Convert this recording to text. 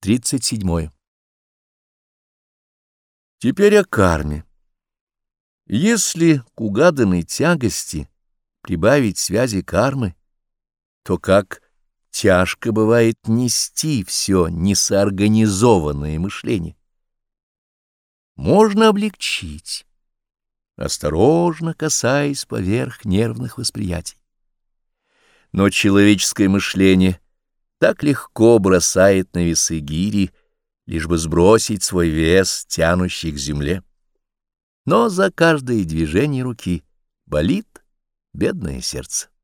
37. Теперь о карме. Если к угаданной тягости прибавить связи кармы, то как тяжко бывает нести все несоорганизованное мышление. Можно облегчить, осторожно касаясь поверх нервных восприятий. Но человеческое мышление так легко бросает на весы гири, лишь бы сбросить свой вес, тянущий к земле. Но за каждое движение руки болит бедное сердце.